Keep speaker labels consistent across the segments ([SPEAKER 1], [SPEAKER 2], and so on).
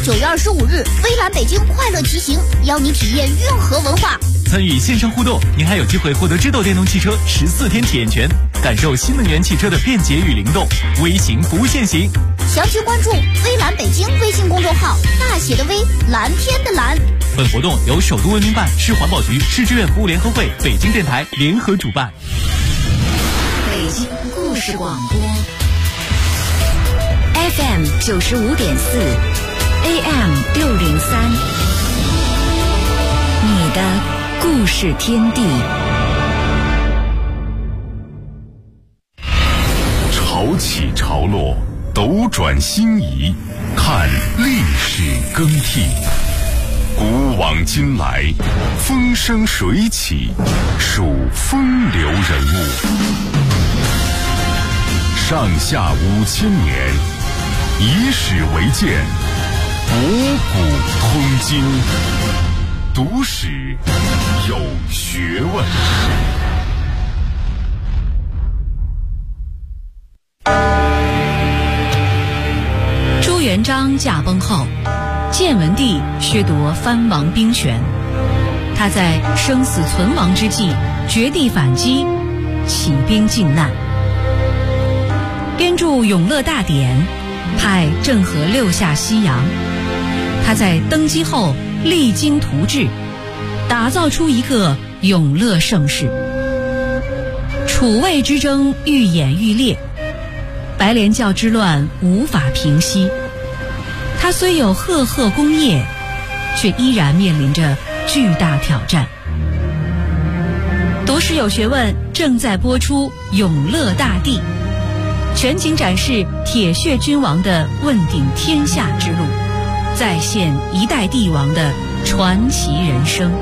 [SPEAKER 1] 9月25日，微蓝北京快乐骑行，邀你体验运河文化。
[SPEAKER 2] 参与线上互动，您还有机会获得知豆电动汽车14天体验权，感受新能源汽车的便捷与灵动。微行不限行，
[SPEAKER 1] 详情关注微蓝北京微信公众号，大写的微，蓝天的蓝。
[SPEAKER 2] 本活动由首都文明办、市环保局、市志愿服务联合会、北京电台联合主办。
[SPEAKER 3] 北京故事广播 FM 95.4 AM 603，你的故事天地。
[SPEAKER 4] 潮起潮落，斗转星移，看历史更替。古往今来，风生水起，数风流人物。上下5000年，以史为鉴，博古通今。读史有学问。
[SPEAKER 5] 朱元璋驾崩后，建文帝削夺藩王兵权，他在生死存亡之际绝地反击，起兵靖难，编著《永乐大典》，派郑和6下西洋。他在登基后励精图治，打造出一个永乐盛世。楚魏之争愈演愈烈，白莲教之乱无法平息。他虽有赫赫功业，却依然面临着巨大挑战。读史有学问正在播出《永乐大帝》，全景展示铁血君王的问鼎天下之路，再现一代帝王的传奇人生。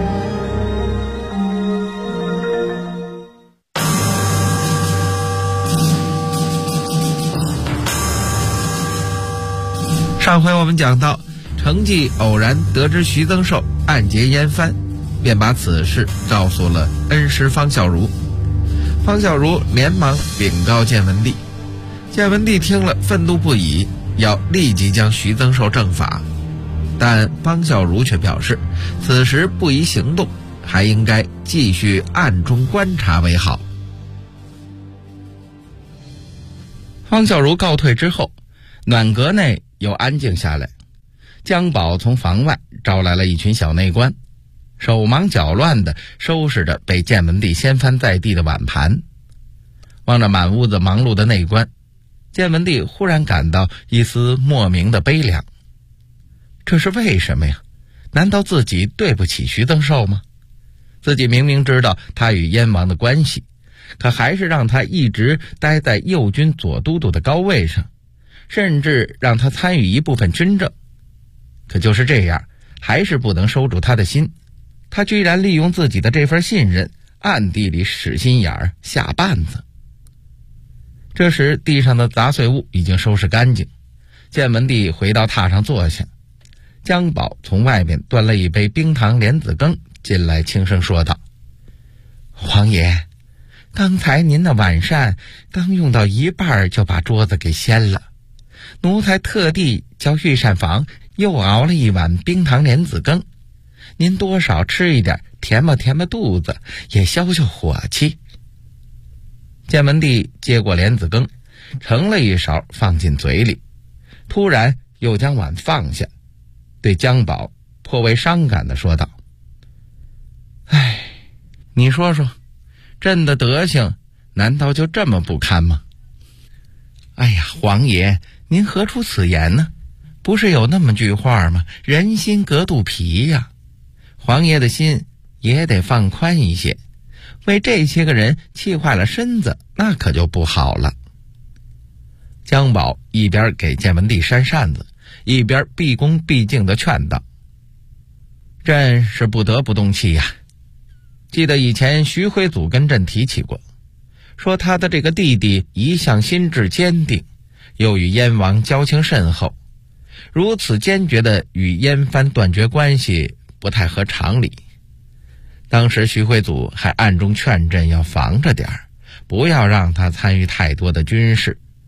[SPEAKER 6] 上回我们讲到，程济偶然得知徐增寿暗结燕藩，便把此事告诉了恩师方孝孺。方孝孺连忙禀告建文帝，建文帝听了愤怒不已，要立即将徐增寿正法。但方孝孺却表示，此时不宜行动，还应该继续暗中观察为好。方孝孺告退之后，暖阁内又安静下来。姜宝从房外招来了一群小内官，手忙脚乱地收拾着被建文帝掀翻在地的碗盘。望着满屋子忙碌的内官，建文帝忽然感到一丝莫名的悲凉。这是为什么呀？难道自己对不起徐增寿吗？自己明明知道他与燕王的关系，可还是让他一直待在右军左都督的高位上，甚至让他参与一部分军政。可就是这样，还是不能收住他的心。他居然利用自己的这份信任，暗地里使心眼儿下绊子。这时地上的杂碎物已经收拾干净，建文帝回到榻上坐下，姜宝从外面端了一杯冰糖莲子羹进来，轻声说道：皇爷，刚才您的晚膳刚用到一半就把桌子给掀了，奴才特地叫御膳房又熬了一碗冰糖莲子羹，您多少吃一点，填吧肚子，也消消火气。建文帝接过莲子羹，盛了一勺放进嘴里，突然又将碗放下，对姜宝颇为伤感地说道：哎，你说说，朕的德行难道就这么不堪吗？哎呀，皇爷，您何出此言呢？不是有那么句话吗？人心隔肚皮呀。皇爷的心也得放宽一些，为这些个人气坏了身子，那可就不好了。姜宝一边给建文帝扇扇子，一边毕恭毕敬地劝道：朕是不得不动气呀。记得以前徐徽祖跟朕提起过，说他的这个弟弟一向心智坚定，又与燕王交情甚厚，如此坚决地与燕藩断绝关系，不太合常理。当时徐徽祖还暗中劝朕要防着点儿，不要让他参与太多的军事。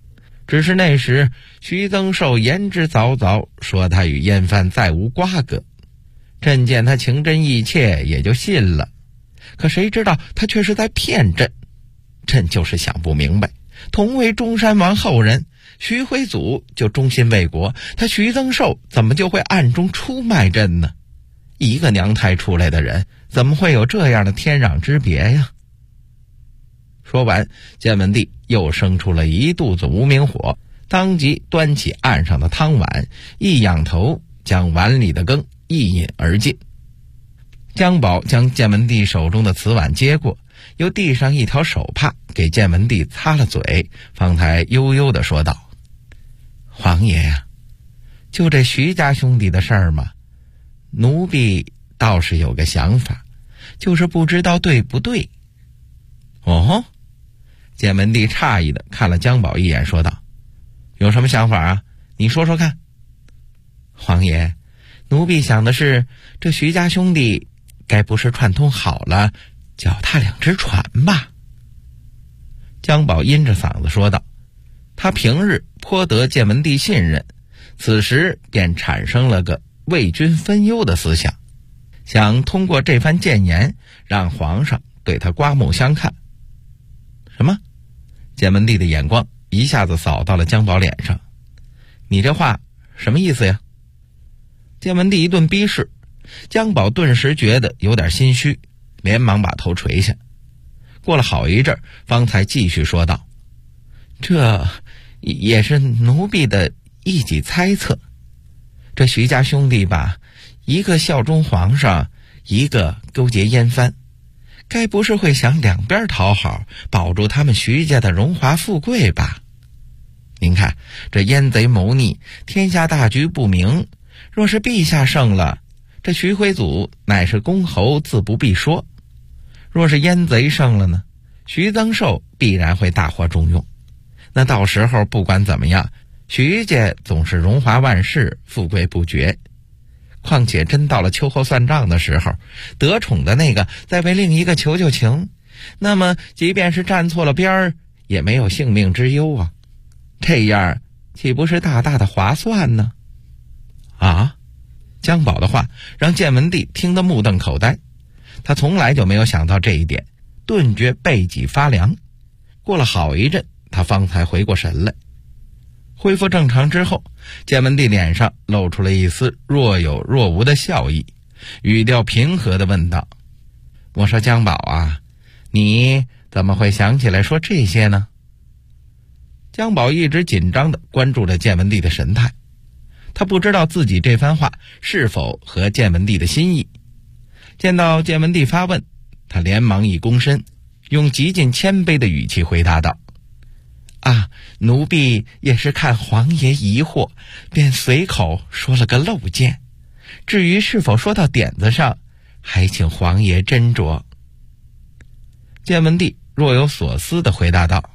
[SPEAKER 6] 只是那时徐增寿言之凿凿，说他与燕藩再无瓜葛。朕见他情真意切，也就信了。可谁知道他却是在骗朕。朕就是想不明白，同为中山王后人，徐徽祖就忠心为国，他徐增寿怎么就会暗中出卖朕呢？一个娘胎出来的人，怎么会有这样的天壤之别呀？说完，建文帝又生出了一肚子无名火，当即端起案上的汤碗，一仰头将碗里的羹一饮而尽。姜宝将建文帝手中的瓷碗接过，又递上一条手帕给建文帝擦了嘴，方才悠悠地说道：皇爷呀，就这徐家兄弟的事儿嘛，奴婢倒是有个想法，就是不知道对不对。哦，建文帝诧异地看了姜宝一眼，说道：有什么想法啊？你说说看。皇爷，奴婢想的是，这徐家兄弟该不是串通好了脚踏两只船吧？姜宝阴着嗓子说道。他平日颇得建文帝信任，此时便产生了个为君分忧的思想，想通过这番谏言让皇上对他刮目相看。什么？建文帝的眼光一下子扫到了姜宝脸上。你这话什么意思呀？建文帝一顿逼视，姜宝顿时觉得有点心虚，连忙把头垂下。过了好一阵，方才继续说道：这也是奴婢的一己猜测。这徐家兄弟吧，一个效忠皇上，一个勾结燕藩，该不是会想两边讨好，保住他们徐家的荣华富贵吧？您看，这燕贼谋逆，天下大局不明，若是陛下胜了，这徐徽祖乃是公侯，自不必说；若是燕贼胜了呢，徐增寿必然会大获重用。那到时候不管怎么样，徐家总是荣华万世，富贵不绝。况且真到了秋后算账的时候，得宠的那个再为另一个求求情，那么即便是站错了边儿，也没有性命之忧啊。这样岂不是大大的划算呢？啊！姜宝的话让建文帝听得目瞪口呆，他从来就没有想到这一点，顿觉背脊发凉。过了好一阵，他方才回过神来。恢复正常之后，建文帝脸上露出了一丝若有若无的笑意，语调平和地问道：我说姜宝啊，你怎么会想起来说这些呢？姜宝一直紧张地关注着建文帝的神态，他不知道自己这番话是否合建文帝的心意。见到建文帝发问，他连忙一躬身，用极尽谦卑的语气回答道：啊，奴婢也是看皇爷疑惑，便随口说了个漏箭，至于是否说到点子上，还请皇爷斟酌。建文帝若有所思地回答道：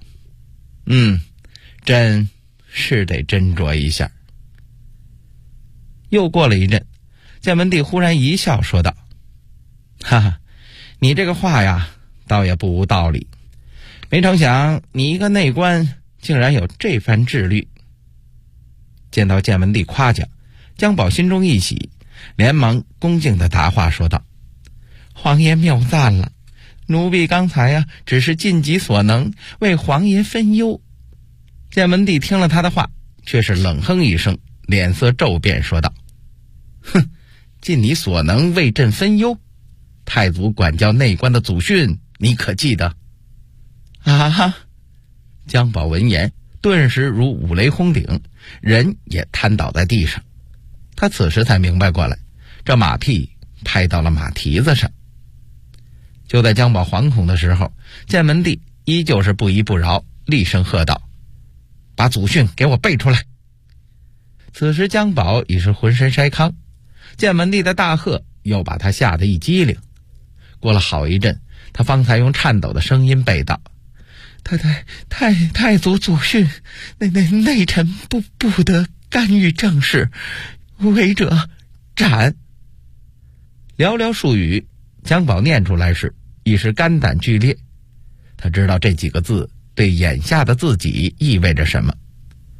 [SPEAKER 6] 朕是得斟酌一下。又过了一阵，建文帝忽然一笑说道：哈哈，你这个话呀，倒也不无道理。没成想你一个内官竟然有这番智虑。见到建文帝夸奖，姜宝心中一喜，连忙恭敬地答话说道：皇爷谬赞了，奴婢刚才呀，只是尽己所能为皇爷分忧。建文帝听了他的话，却是冷哼一声，脸色骤变说道：哼，尽你所能为朕分忧？太祖管教内官的祖训你可记得？啊哈！姜宝闻言顿时如五雷轰顶，人也瘫倒在地上。他此时才明白过来，这马屁拍到了马蹄子上。就在姜宝惶恐的时候，建文帝依旧是不依不饶，厉声喝道：把祖训给我背出来！此时姜宝已是浑身筛糠，建文帝的大喝又把他吓得一激灵。过了好一阵，他方才用颤抖的声音背道：太祖祖训，内臣不得干预政事，违者斩。寥寥数语，姜宝念出来时已是肝胆俱裂。他知道这几个字对眼下的自己意味着什么。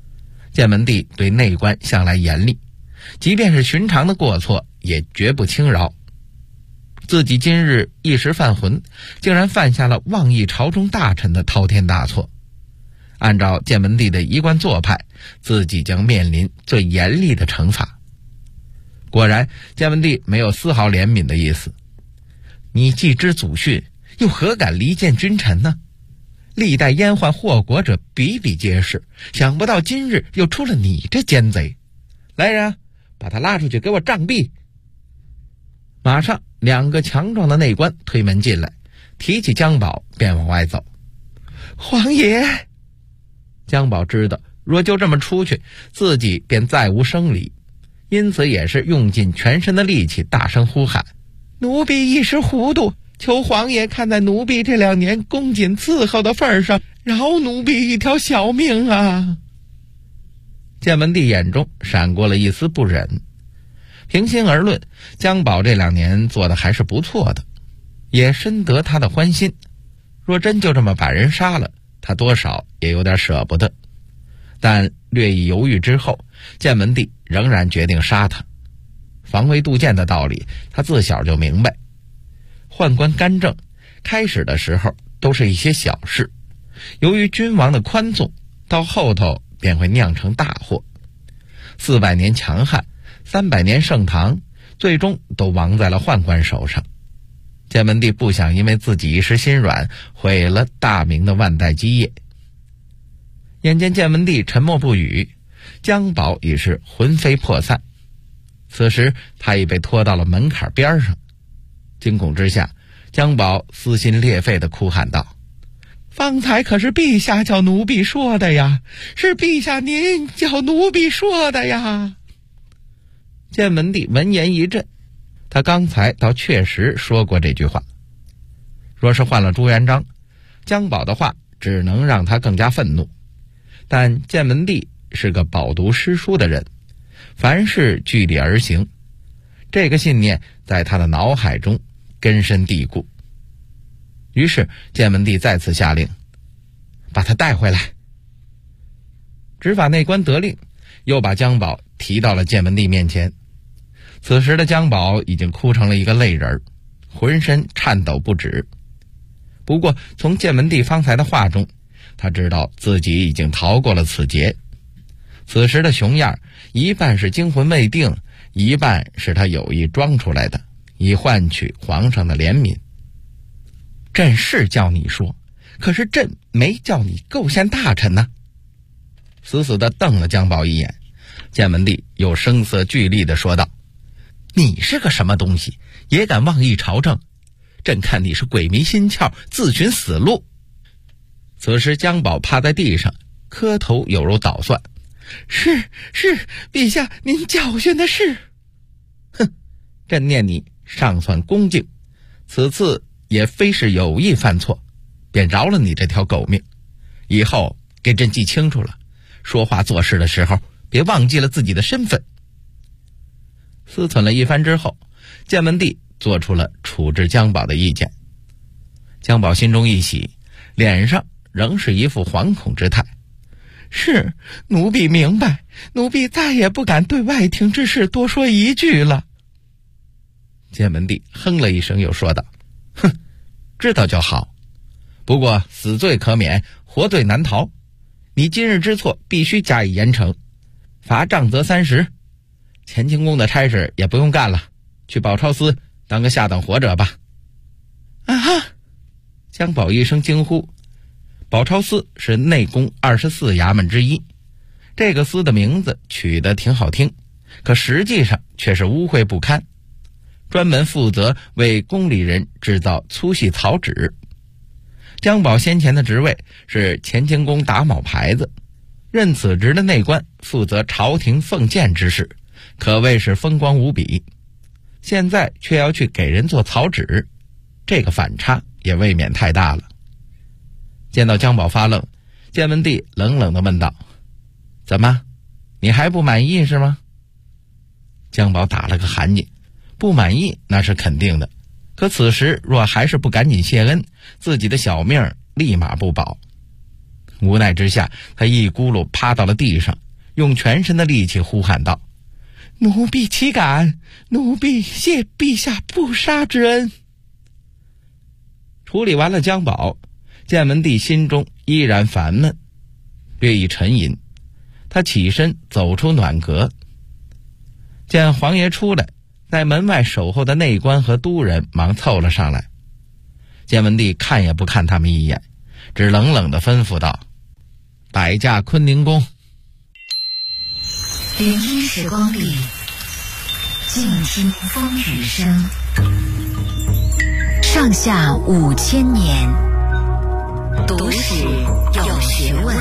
[SPEAKER 6] 建文帝对内官向来严厉，即便是寻常的过错也绝不轻饶。自己今日一时犯浑，竟然犯下了妄议朝中大臣的滔天大错。按照建文帝的一贯做派，自己将面临最严厉的惩罚。果然，建文帝没有丝毫怜悯的意思。你既知祖训，又何敢离间君臣呢？历代阉宦祸国者比比皆是，想不到今日又出了你这奸贼。来人，把他拉出去给我杖毙。马上2个强壮的内官推门进来，提起姜宝便往外走。皇爷！姜宝知道若就这么出去，自己便再无生理，因此也是用尽全身的力气大声呼喊：奴婢一时糊涂，求皇爷看在奴婢这2年恭谨伺候的份上，饶奴婢一条小命啊！建文帝眼中闪过了一丝不忍。平心而论，姜宝这2年做的还是不错的，也深得他的欢心。若真就这么把人杀了，他多少也有点舍不得。但略一犹豫之后，建文帝仍然决定杀他。防微杜渐的道理，他自小就明白。宦官干政，开始的时候都是一些小事，由于君王的宽纵，到后头便会酿成大祸。400年强悍，300年盛唐，最终都亡在了宦官手上。建文帝不想因为自己一时心软，毁了大明的万代基业。眼见建文帝沉默不语，姜宝已是魂飞魄散。此时他已被拖到了门槛边上，惊恐之下，姜宝撕心裂肺地哭喊道：方才可是陛下叫奴婢说的呀，是陛下您叫奴婢说的呀！建文帝闻言一震，他刚才倒确实说过这句话。若是换了朱元璋，姜宝的话只能让他更加愤怒。但建文帝是个饱读诗书的人，凡事据理而行，这个信念在他的脑海中根深蒂固。于是建文帝再次下令，把他带回来。执法内官得令，又把姜宝提到了建文帝面前。此时的姜宝已经哭成了一个泪人，浑身颤抖不止。不过从建文帝方才的话中，他知道自己已经逃过了此劫。此时的熊样，一半是惊魂未定，一半是他有意装出来的，以换取皇上的怜悯。朕是叫你说，可是朕没叫你构陷大臣呢。死死地瞪了姜宝一眼，建文帝又声色俱厉地说道：你是个什么东西，也敢妄议朝政？朕看你是鬼迷心窍，自寻死路。此时姜宝趴在地上，磕头有如捣蒜：是，陛下您教训的是。哼，朕念你尚算恭敬，此次也非是有意犯错，便饶了你这条狗命。以后给朕记清楚了，说话做事的时候别忘记了自己的身份。思忖了一番之后，建文帝做出了处置姜宝的意见。姜宝心中一喜，脸上仍是一副惶恐之态。是，奴婢明白，奴婢再也不敢对外廷之事多说一句了。建文帝哼了一声，又说道：哼，知道就好。不过死罪可免，活罪难逃。你今日之错必须加以严惩，罚杖责30。乾清宫的差事也不用干了，去宝钞司当个下等活者吧。啊哈！姜宝一声惊呼。宝钞司是内宫24衙门之一，这个司的名字取得挺好听，可实际上却是污秽不堪，专门负责为宫里人制造粗细草纸。姜宝先前的职位是乾清宫打卯牌子，任此职的内官负责朝廷奉谏之事，可谓是风光无比。现在却要去给人做草纸，这个反差也未免太大了。见到姜宝发愣，建文帝冷冷地问道：怎么，你还不满意是吗？姜宝打了个寒噤，不满意那是肯定的，可此时若还是不赶紧谢恩，自己的小命立马不保。无奈之下，他一咕噜趴到了地上， 用全身的力气呼喊道：“奴婢岂敢！奴婢谢陛下不杀之恩。”处理完了姜宝，建文帝心中依然烦闷，略一沉吟，他起身走出暖阁，见皇爷出来，在门外守候的内官和都人忙凑了上来。建文帝看也不看他们一眼，只冷冷地吩咐道：“摆驾坤宁宫。”
[SPEAKER 3] 聆听时光里，静听风雨声。上下5000年，读史有学问。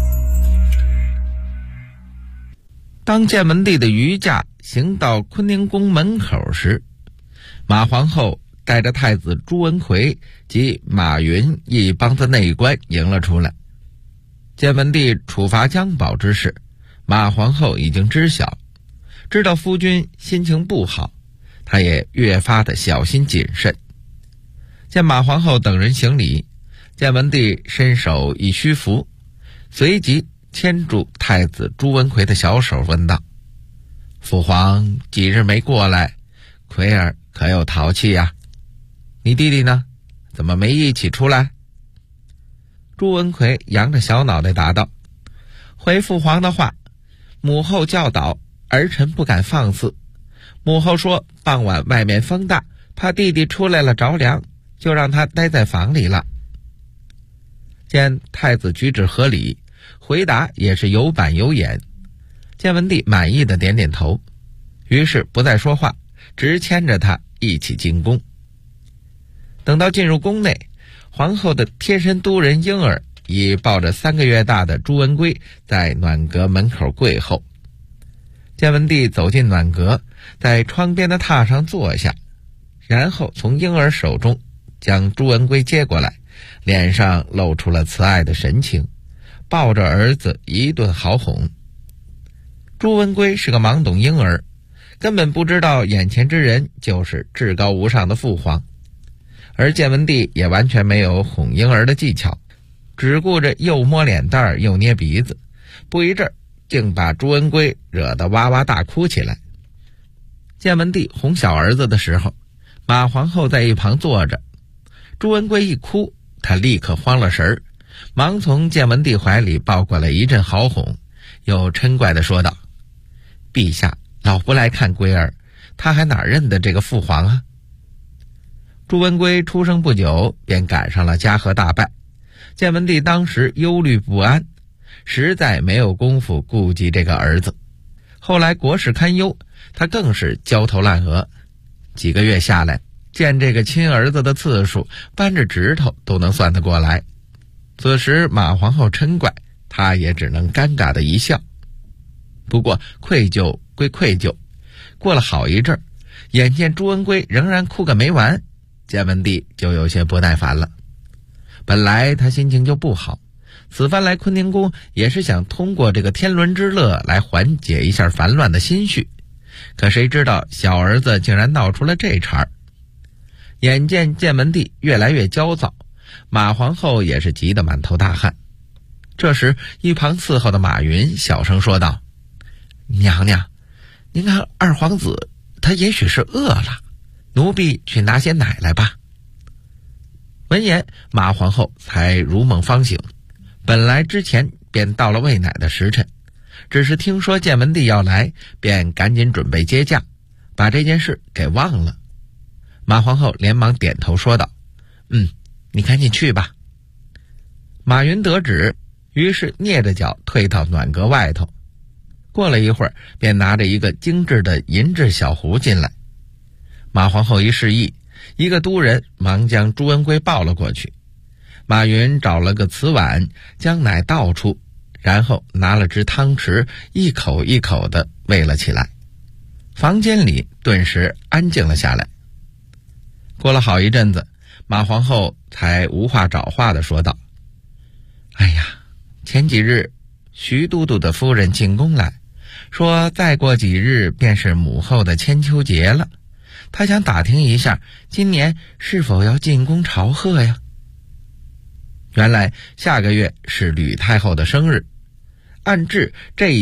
[SPEAKER 6] 当建文帝的御驾行到坤宁宫门口时，马皇后带着太子朱文奎及马云一帮子内官迎了出来。建文帝处罚姜宝之事，马皇后已经知晓，知道夫君心情不好，她也越发的小心谨慎。见马皇后等人行礼，建文帝伸手一虚扶，随即牵住太子朱文奎的小手问道：“父皇几日没过来，奎儿可有淘气呀？你弟弟呢？怎么没一起出来？”朱文奎扬着小脑袋答道：“回父皇的话，母后教导，儿臣不敢放肆。母后说傍晚外面风大，怕弟弟出来了着凉，就让他待在房里了。”见太子举止合理，回答也是有板有眼，建文帝满意的点点头，于是不再说话，直牵着他一起进宫。等到进入宫内，皇后的贴身都人婴儿已抱着3个月大的朱文圭在暖阁门口跪候。建文帝走进暖阁，在窗边的榻上坐下，然后从婴儿手中将朱文圭接过来，脸上露出了慈爱的神情，抱着儿子一顿好哄。朱文圭是个懵懂婴儿，根本不知道眼前之人就是至高无上的父皇，而建文帝也完全没有哄婴儿的技巧，只顾着又摸脸蛋又捏鼻子，不一阵竟把朱文圭惹得哇哇大哭起来。建文帝哄小儿子的时候，马皇后在一旁坐着，朱文圭一哭，他立刻慌了神儿，忙从建文帝怀里抱过来一阵好哄，又嗔怪地说道：“陛下老不来看圭儿，他还哪认得这个父皇啊？”朱文圭出生不久便赶上了嘉禾大败，建文帝当时忧虑不安，实在没有功夫顾及这个儿子。后来国事堪忧，他更是焦头烂额，几个月下来，见这个亲儿子的次数扳着指头都能算得过来。此时马皇后嗔怪，他也只能尴尬的一笑。不过愧疚归愧疚，过了好一阵儿，眼见朱文圭仍然哭个没完，建文帝就有些不耐烦了。本来他心情就不好，此番来坤宁宫也是想通过这个天伦之乐来缓解一下烦乱的心绪，可谁知道小儿子竟然闹出了这茬儿。眼见建文帝越来越焦躁，马皇后也是急得满头大汗。这时一旁伺候的马云小声说道：“娘娘，您看二皇子他也许是饿了，奴婢去拿些奶来吧。”闻言，马皇后才如梦方醒，本来之前便到了喂奶的时辰，只是听说建文帝要来，便赶紧准备接驾，把这件事给忘了。马皇后连忙点头说道：“你赶紧去吧。”马云得旨，于是蹑着脚退到暖阁外头。过了一会儿，便拿着一个精致的银质小壶进来。马皇后一示意，一个都人忙将朱文圭抱了过去。马云找了个瓷碗，将奶倒出，然后拿了只汤匙，一口一口地喂了起来。房间里顿时安静了下来。过了好一阵子，马皇后才无话找话地说道：“哎呀，前几日徐都督的夫人进宫来，说再过几日便是母后的千秋节了，她想打听一下今年是否要进宫朝贺呀。”原来下个月是吕太后的生日，按制这一天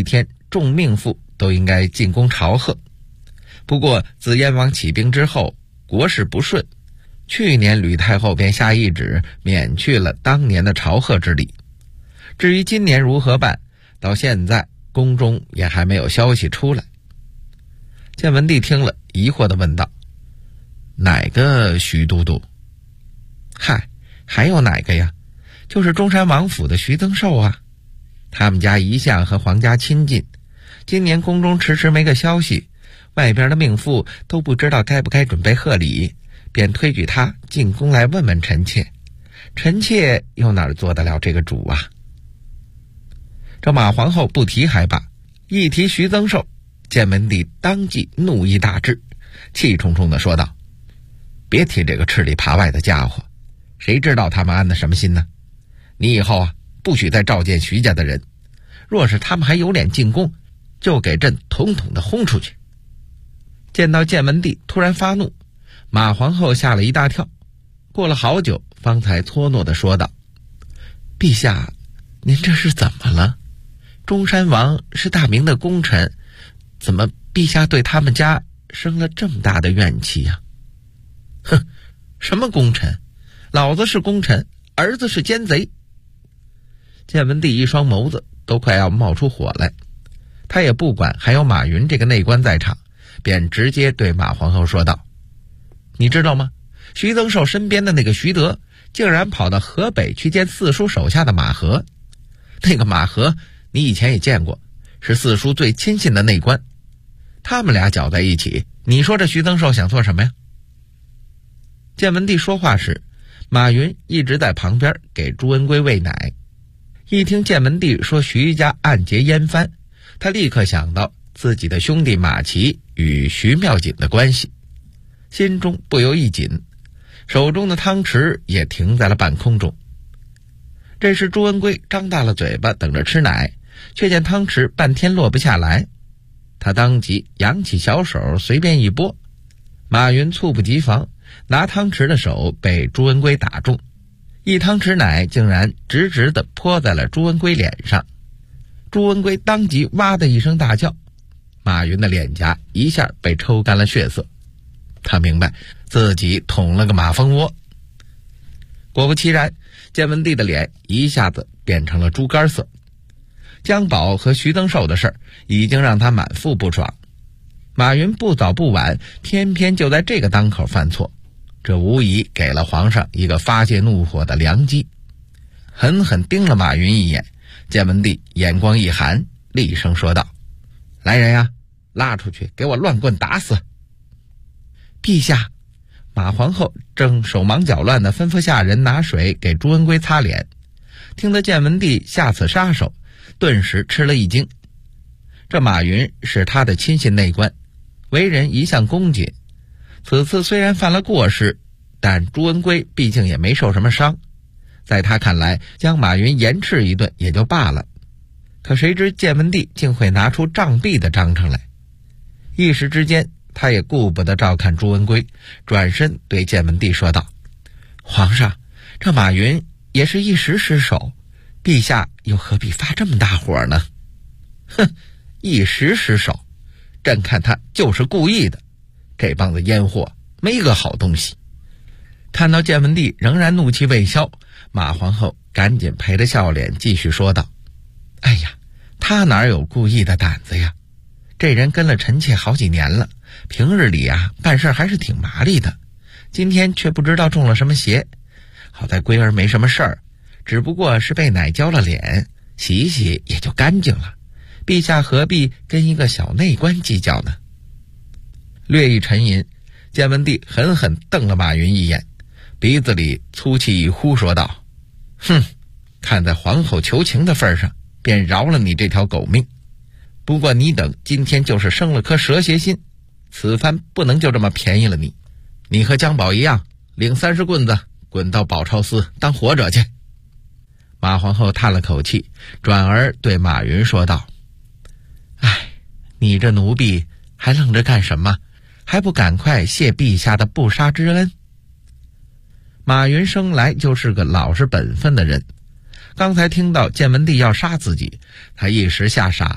[SPEAKER 6] 众命妇都应该进宫朝贺。不过自燕王起兵之后，国事不顺，去年吕太后便下懿旨免去了当年的朝贺之礼。至于今年如何办，到现在宫中也还没有消息出来。建文帝听了，疑惑地问道：哪个徐都督？嗨，还有哪个呀？就是中山王府的徐增寿啊。他们家一向和皇家亲近，今年宫中迟迟没个消息，外边的命妇都不知道该不该准备贺礼，便推举他进宫来问问臣妾。臣妾又哪做得了这个主啊？这马皇后不提还罢，一提徐增寿，建文帝当即怒意大至，气冲冲地说道：别提这个吃里扒外的家伙，谁知道他们安的什么心呢？你以后不许再召见徐家的人，若是他们还有脸进宫，就给朕统统的轰出去。见到建文帝突然发怒，马皇后吓了一大跳，过了好久方才搓糯地说道：陛下，您这是怎么了？中山王是大明的功臣，怎么陛下对他们家生了这么大的怨气呀？哼，什么功臣？老子是功臣，儿子是奸贼。建文帝一双眸子都快要冒出火来，他也不管还有马云这个内官在场，便直接对马皇后说道：你知道吗？徐增寿身边的那个徐德竟然跑到河北去见四叔手下的马和。那个马和你以前也见过，是四叔最亲信的内官，他们俩搅在一起，你说这徐增寿想做什么呀？建文帝说话时，马云一直在旁边给朱文圭喂奶。一听建文帝说徐家暗结燕藩，他立刻想到自己的兄弟马齐与徐妙锦的关系，心中不由一紧，手中的汤匙也停在了半空中。这时朱文圭张大了嘴巴等着吃奶，却见汤匙半天落不下来，他当即扬起小手随便一拨，马云猝不及防，拿汤匙的手被朱文圭打中，一汤匙奶竟然直直地泼在了朱文圭脸上。朱文圭当即哇的一声大叫，马云的脸颊一下被抽干了血色，他明白自己捅了个马蜂窝。果不其然，建文帝的脸一下子变成了猪肝色。江宝和徐增寿的事已经让他满腹不爽，马云不早不晚，偏偏就在这个当口犯错，这无疑给了皇上一个发泄怒火的良机。狠狠盯了马云一眼，建文帝眼光一寒，厉声说道：来人呀，拉出去给我乱棍打死！陛下，马皇后正手忙脚乱地吩咐下人拿水给朱文圭擦脸，听得建文帝下此杀手，顿时吃了一惊。这马云是他的亲信内官，为人一向恭谨，此次虽然犯了过失，但朱文圭毕竟也没受什么伤，在他看来将马云严斥一顿也就罢了。可谁知建文帝竟会拿出杖毙的章程来，一时之间他也顾不得照看朱文圭，转身对建文帝说道：皇上，这马云也是一时失手，陛下又何必发这么大火呢？哼，一时失手，朕看他就是故意的，这帮子烟货没个好东西。看到建文帝仍然怒气未消，马皇后赶紧陪着笑脸继续说道：哎呀，他哪有故意的胆子呀？这人跟了臣妾好几年了，平日里办事还是挺麻利的，今天却不知道中了什么邪。好在龟儿没什么事儿，只不过是被奶浇了脸，洗一洗也就干净了，陛下何必跟一个小内官计较呢？略一沉吟，建文帝狠狠瞪了马云一眼，鼻子里粗气一呼说道：哼，看在皇后求情的份上，便饶了你这条狗命。不过你等今天就是生了颗蛇蝎心，此番不能就这么便宜了你。你和江宝一样，领30棍子滚到宝钞司当活者去。马皇后叹了口气，转而对马云说道：哎，你这奴婢还愣着干什么？还不赶快谢陛下的不杀之恩？马云生来就是个老实本分的人，刚才听到建文帝要杀自己，他一时吓傻了，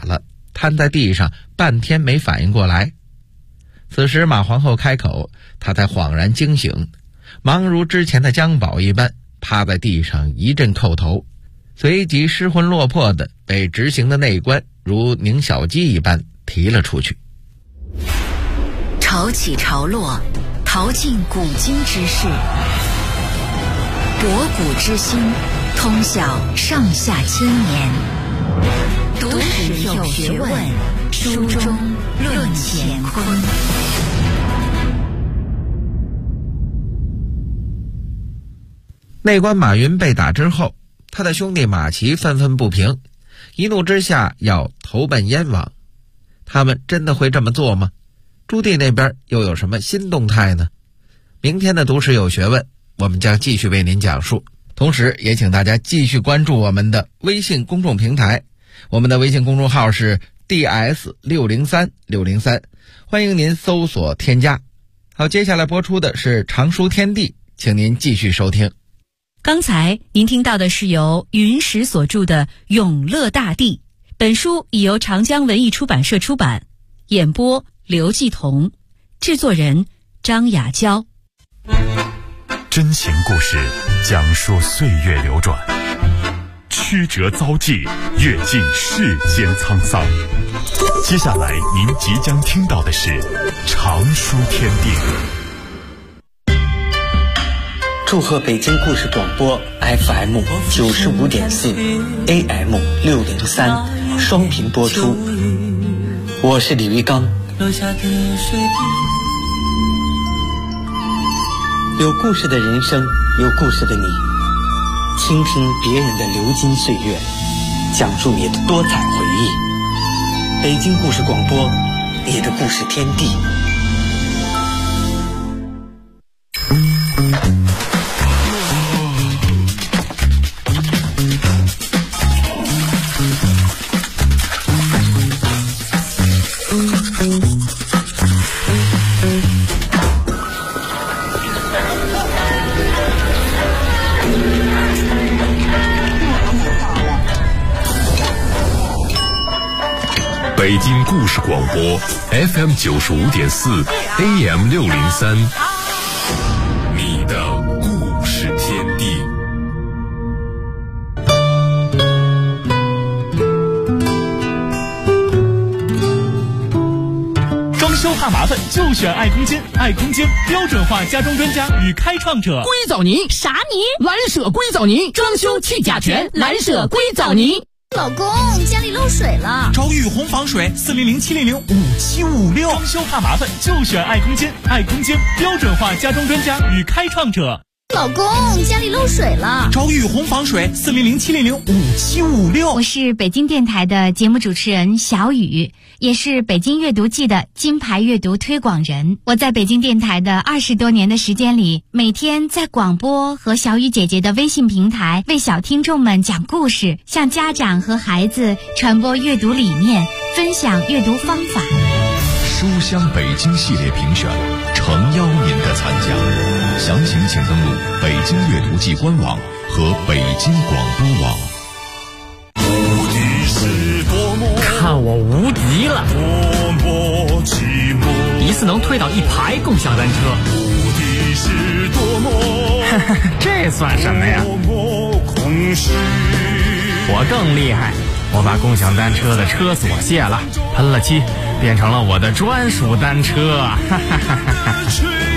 [SPEAKER 6] 瘫在地上半天没反应过来。此时马皇后开口，她才恍然惊醒，忙如之前的姜宝一般趴在地上一阵叩头，随即失魂落魄的被执行的内官如拧小鸡一般提了出去。
[SPEAKER 3] 潮起潮落，淘尽古今之事，博古之心，通晓上下千年。读史有学问，书中论乾坤。
[SPEAKER 6] 内官马云被打之后，他的兄弟马齐愤愤不平，一怒之下要投奔燕王。他们真的会这么做吗？朱棣那边又有什么新动态呢？明天的读史有学问，我们将继续为您讲述。同时也请大家继续关注我们的微信公众平台，我们的微信公众号是 DS603603，欢迎您搜索添加。好，接下来播出的是常书天地，请您继续收听。
[SPEAKER 5] 刚才您听到的是由云石所著的《永乐大帝》，本书已由长江文艺出版社出版，演播刘继彤，制作人张雅娇。
[SPEAKER 4] 真情故事讲述岁月流转，曲折遭际，阅尽世间沧桑。接下来您即将听到的是常书天地。
[SPEAKER 7] 祝贺北京故事广播 FM 95.4 AM 603双频播出，我是李玉刚。有故事的人生，有故事的你，倾听别人的流金岁月，讲述你的多彩回忆。北京故事广播，你的故事天地。
[SPEAKER 4] 北京故事广播 FM 95.4 AM 603，你的故事天地。
[SPEAKER 2] 装修怕麻烦就选爱空间，爱空间标准化家装专家与开创者。
[SPEAKER 8] 硅藻泥
[SPEAKER 1] 啥泥？
[SPEAKER 8] 蓝舍硅藻泥，装修去甲醛，蓝舍硅藻泥。
[SPEAKER 1] 老公，家里漏水了，
[SPEAKER 2] 找雨虹防水400-700-5756。装修怕麻烦就选爱空间，爱空间标准化家装专家与开创者。
[SPEAKER 1] 老公，家里漏水了，
[SPEAKER 2] 找雨虹防水400-700-5756。
[SPEAKER 9] 我是北京电台的节目主持人小雨，也是北京阅读季的金牌阅读推广人。我在北京电台的20多年的时间里，每天在广播和小雨姐姐的微信平台为小听众们讲故事，向家长和孩子传播阅读理念，分享阅读方法。
[SPEAKER 10] 书香北京系列评选诚邀您的参加，详情请登录北京阅读季官网和北京广播网。
[SPEAKER 8] 看我无敌了！一次能推倒1排共享单车，这算什么呀？我更厉害，我把共享单车的车锁卸了，喷了漆，变成了我的专属单车。